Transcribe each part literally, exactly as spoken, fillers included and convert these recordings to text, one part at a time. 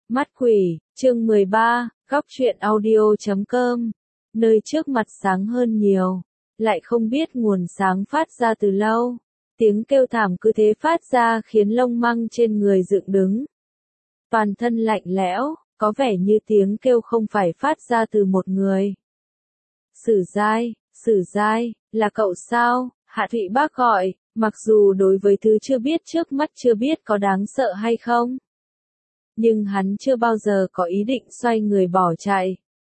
Mắt quỷ, chương mười ba, góc truyện audio chấm com. Nơi trước mặt sáng hơn nhiều, lại không biết nguồn sáng phát ra từ lâu. Tiếng kêu thảm cứ thế phát ra khiến lông măng trên người dựng đứng. Toàn thân lạnh lẽo, có vẻ như tiếng kêu không phải phát ra từ một người. Sử Giai, Sử Giai, là cậu sao? Hạ Thụy Bác gọi, mặc dù đối với thứ chưa biết trước mắt chưa biết có đáng sợ hay không. Nhưng hắn chưa bao giờ có ý định xoay người bỏ chạy.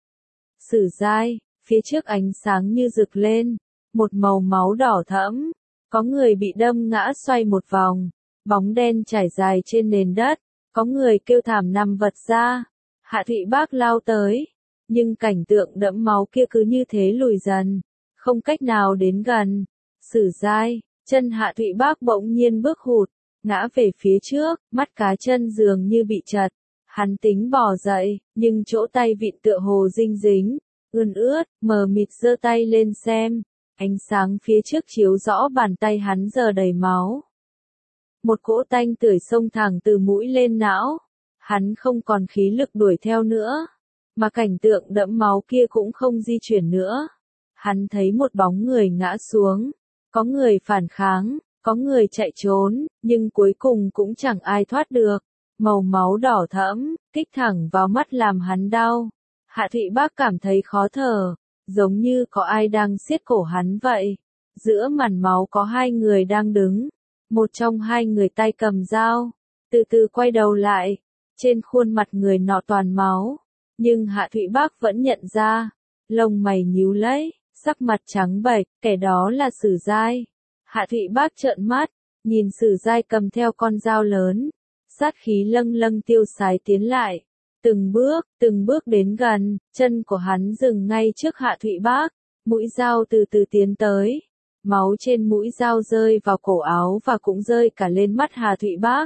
Sử Giai, phía trước ánh sáng như rực lên, một màu máu đỏ thẫm, có người bị đâm ngã xoay một vòng, bóng đen trải dài trên nền đất, có người kêu thảm nằm vật ra. Hạ Thụy Bác lao tới, nhưng cảnh tượng đẫm máu kia cứ như thế lùi dần, không cách nào đến gần. Sử Giai, chân Hạ Thụy Bác bỗng nhiên bước hụt, ngã về phía trước, mắt cá chân dường như bị chật. Hắn tính bò dậy, nhưng chỗ tay vịn tựa hồ dinh dính, ươn ướt, mờ mịt giơ tay lên xem. Ánh sáng phía trước chiếu rõ bàn tay hắn giờ đầy máu. Một cỗ tanh tưởi xông thẳng từ mũi lên não. Hắn không còn khí lực đuổi theo nữa, mà cảnh tượng đẫm máu kia cũng không di chuyển nữa. Hắn thấy một bóng người ngã xuống, có người phản kháng, có người chạy trốn, nhưng cuối cùng cũng chẳng ai thoát được. Màu máu đỏ thẫm, kích thẳng vào mắt làm hắn đau. Hạ Thụy Bác cảm thấy khó thở, giống như có ai đang siết cổ hắn vậy. Giữa màn máu có hai người đang đứng, một trong hai người tay cầm dao, từ từ quay đầu lại. Trên khuôn mặt người nọ toàn máu, nhưng Hạ Thụy Bác vẫn nhận ra, lông mày nhíu lấy, sắc mặt trắng bệch, kẻ đó là Sử Giai. Hạ Thụy Bác trợn mắt, nhìn Sử Giai cầm theo con dao lớn, sát khí lâng lâng tiêu sái tiến lại, từng bước, từng bước đến gần, chân của hắn dừng ngay trước Hạ Thụy Bác, mũi dao từ từ tiến tới, máu trên mũi dao rơi vào cổ áo và cũng rơi cả lên mắt Hạ Thụy Bác.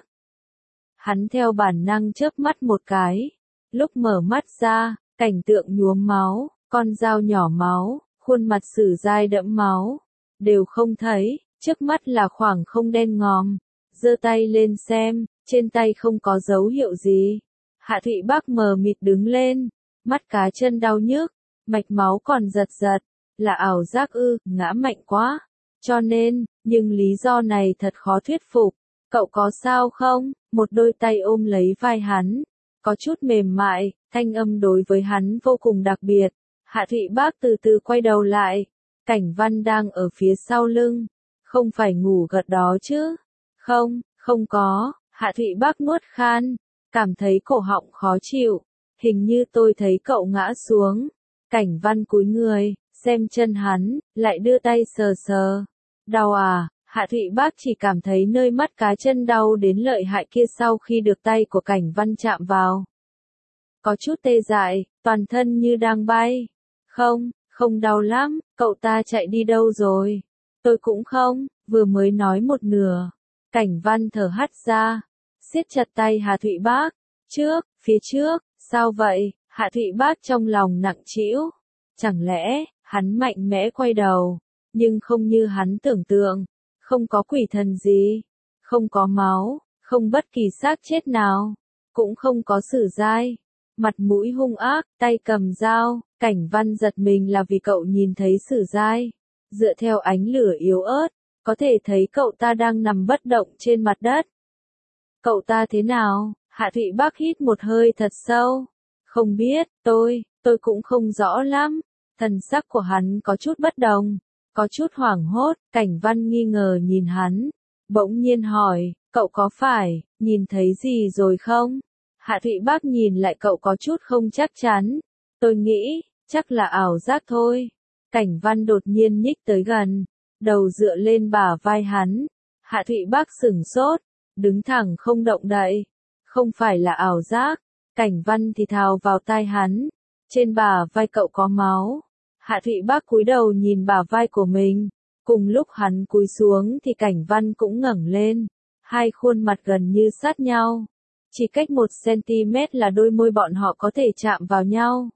Hắn theo bản năng chớp mắt một cái, lúc mở mắt ra, cảnh tượng nhuốm máu, con dao nhỏ máu, khuôn mặt Sử Giai đẫm máu, đều không thấy, trước mắt là khoảng không đen ngòm. Giơ tay lên xem, trên tay không có dấu hiệu gì. Hạ Thụy Bác mờ mịt đứng lên, mắt cá chân đau nhức, mạch máu còn giật giật, là ảo giác ư, ngã mạnh quá. Cho nên, nhưng lý do này thật khó thuyết phục. Cậu có sao không? Một đôi tay ôm lấy vai hắn, có chút mềm mại, thanh âm đối với hắn vô cùng đặc biệt. Hạ Thụy Bác từ từ quay đầu lại, Cảnh Văn đang ở phía sau lưng. Không phải ngủ gật đó chứ? Không, không có. Hạ Thụy Bác nuốt khan, cảm thấy cổ họng khó chịu. Hình như tôi thấy cậu ngã xuống. Cảnh Văn cúi người, xem chân hắn, lại đưa tay sờ sờ. Đau à? Hạ Thụy Bác chỉ cảm thấy nơi mắt cá chân đau đến lợi hại kia sau khi được tay của Cảnh Văn chạm vào. Có chút tê dại, toàn thân như đang bay. Không, không đau lắm, cậu ta chạy đi đâu rồi? Tôi cũng không, vừa mới nói một nửa. Cảnh Văn thở hắt ra, siết chặt tay Hạ Thụy Bác. Trước, phía trước, sao vậy? Hạ Thụy Bác trong lòng nặng trĩu. Chẳng lẽ, hắn mạnh mẽ quay đầu, nhưng không như hắn tưởng tượng. Không có quỷ thần gì, không có máu, không bất kỳ xác chết nào, cũng không có Sử Giai. Mặt mũi hung ác, tay cầm dao. Cảnh Văn giật mình là vì cậu nhìn thấy Sử Giai. Dựa theo ánh lửa yếu ớt, có thể thấy cậu ta đang nằm bất động trên mặt đất. Cậu ta thế nào? Hạ Thụy Bác hít một hơi thật sâu. Không biết, tôi, tôi cũng không rõ lắm. Thần sắc của hắn có chút bất đồng, có chút hoảng hốt. Cảnh Văn nghi ngờ nhìn hắn, bỗng nhiên hỏi, cậu có phải nhìn thấy gì rồi không? Hạ Thụy Bác nhìn lại cậu có chút không chắc chắn. Tôi nghĩ, chắc là ảo giác thôi. Cảnh Văn đột nhiên nhích tới gần, đầu dựa lên bả vai hắn. Hạ Thụy Bác sửng sốt, đứng thẳng không động đậy. Không phải là ảo giác. Cảnh Văn thì thào vào tai hắn, trên bả vai cậu có máu. Hạ Thụy Bác cúi đầu nhìn bả vai của mình. Cùng lúc hắn cúi xuống thì Cảnh Văn cũng ngẩng lên. Hai khuôn mặt gần như sát nhau. Chỉ cách một xăng-ti-mét là đôi môi bọn họ có thể chạm vào nhau.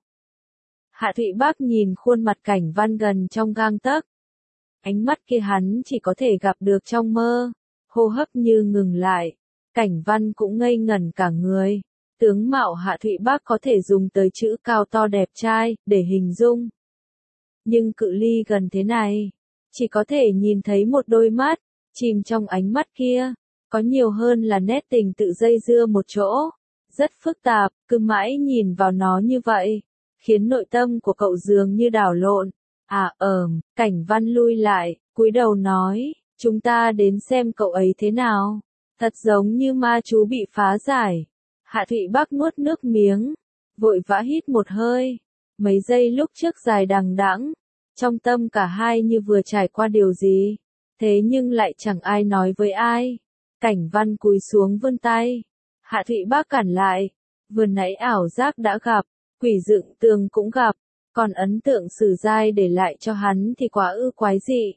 Hạ Thụy Bác nhìn khuôn mặt Cảnh Văn gần trong gang tấc. Ánh mắt kia hắn chỉ có thể gặp được trong mơ. Hô hấp như ngừng lại. Cảnh Văn cũng ngây ngẩn cả người. Tướng mạo Hạ Thụy Bác có thể dùng tới chữ cao to đẹp trai, để hình dung. Nhưng cự ly gần thế này, chỉ có thể nhìn thấy một đôi mắt, chìm trong ánh mắt kia, có nhiều hơn là nét tình tự dây dưa một chỗ, rất phức tạp, cứ mãi nhìn vào nó như vậy, khiến nội tâm của cậu dường như đảo lộn. À ờm, Cảnh Văn lui lại, cúi đầu nói, chúng ta đến xem cậu ấy thế nào. Thật giống như ma chú bị phá giải. Hạ Thụy Bác nuốt nước miếng, vội vã hít một hơi. Mấy giây lúc trước dài đằng đẵng, trong tâm cả hai như vừa trải qua điều gì, thế nhưng lại chẳng ai nói với ai. Cảnh Văn cúi xuống vươn tay, Hạ Thụy Bác cản lại, vừa nãy ảo giác đã gặp, quỷ dựng tường cũng gặp, còn ấn tượng Sử Giai để lại cho hắn thì quá ư quái dị.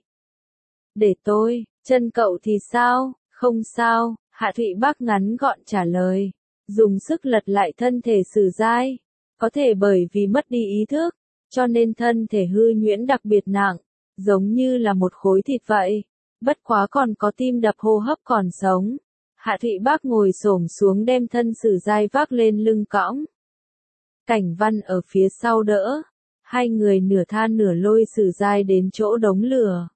Để tôi, chân cậu thì sao? Không sao, Hạ Thụy Bác ngắn gọn trả lời, dùng sức lật lại thân thể Sử Giai, có thể bởi vì mất đi ý thức, cho nên thân thể hư nhuyễn đặc biệt nặng, giống như là một khối thịt vậy, bất quá còn có tim đập hô hấp còn sống. Hạ Thụy Bác ngồi xổm xuống đem thân Sử Giai vác lên lưng cõng. Cảnh Văn ở phía sau đỡ, hai người nửa tha nửa lôi Sử Giai đến chỗ đống lửa.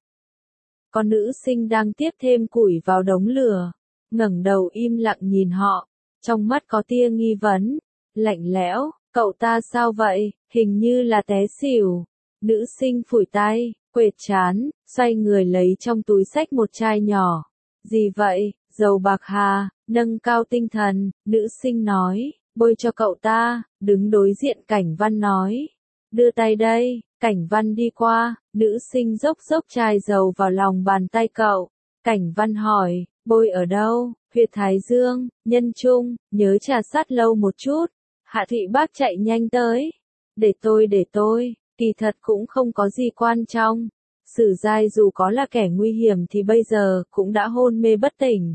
Con nữ sinh đang tiếp thêm củi vào đống lửa, ngẩng đầu im lặng nhìn họ, trong mắt có tia nghi vấn, lạnh lẽo, cậu ta sao vậy, hình như là té xỉu. Nữ sinh phủi tay, quệt trán, xoay người lấy trong túi xách một chai nhỏ. Gì vậy, dầu bạc hà, nâng cao tinh thần, nữ sinh nói, bôi cho cậu ta, đứng đối diện Cảnh Văn nói. Đưa tay đây, Cảnh Văn đi qua, nữ sinh dốc dốc chai dầu vào lòng bàn tay cậu. Cảnh Văn hỏi, bôi ở đâu, huyệt thái dương, nhân trung, nhớ trà sát lâu một chút. Hạ Thụy Bác chạy nhanh tới. Để tôi để tôi, kỳ thật cũng không có gì quan trọng. Sử Giai dù có là kẻ nguy hiểm thì bây giờ cũng đã hôn mê bất tỉnh.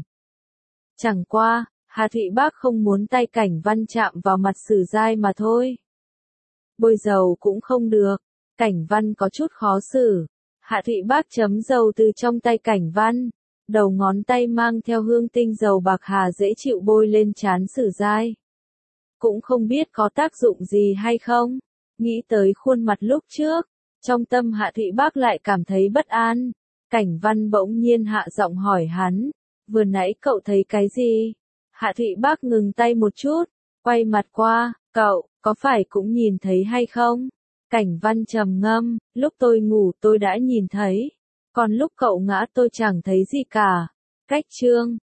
Chẳng qua, Hạ Thụy Bác không muốn tay Cảnh Văn chạm vào mặt Sử Giai mà thôi. Bôi dầu cũng không được. Cảnh Văn có chút khó xử. Hạ Thụy Bác chấm dầu từ trong tay Cảnh Văn. Đầu ngón tay mang theo hương tinh dầu bạc hà dễ chịu bôi lên trán Sử Giai. Cũng không biết có tác dụng gì hay không. Nghĩ tới khuôn mặt lúc trước, trong tâm Hạ Thụy Bác lại cảm thấy bất an. Cảnh Văn bỗng nhiên hạ giọng hỏi hắn, vừa nãy cậu thấy cái gì? Hạ Thụy Bác ngừng tay một chút, quay mặt qua, cậu, có phải cũng nhìn thấy hay không? Cảnh Văn trầm ngâm, lúc tôi ngủ tôi đã nhìn thấy, còn lúc cậu ngã tôi chẳng thấy gì cả. Cách chương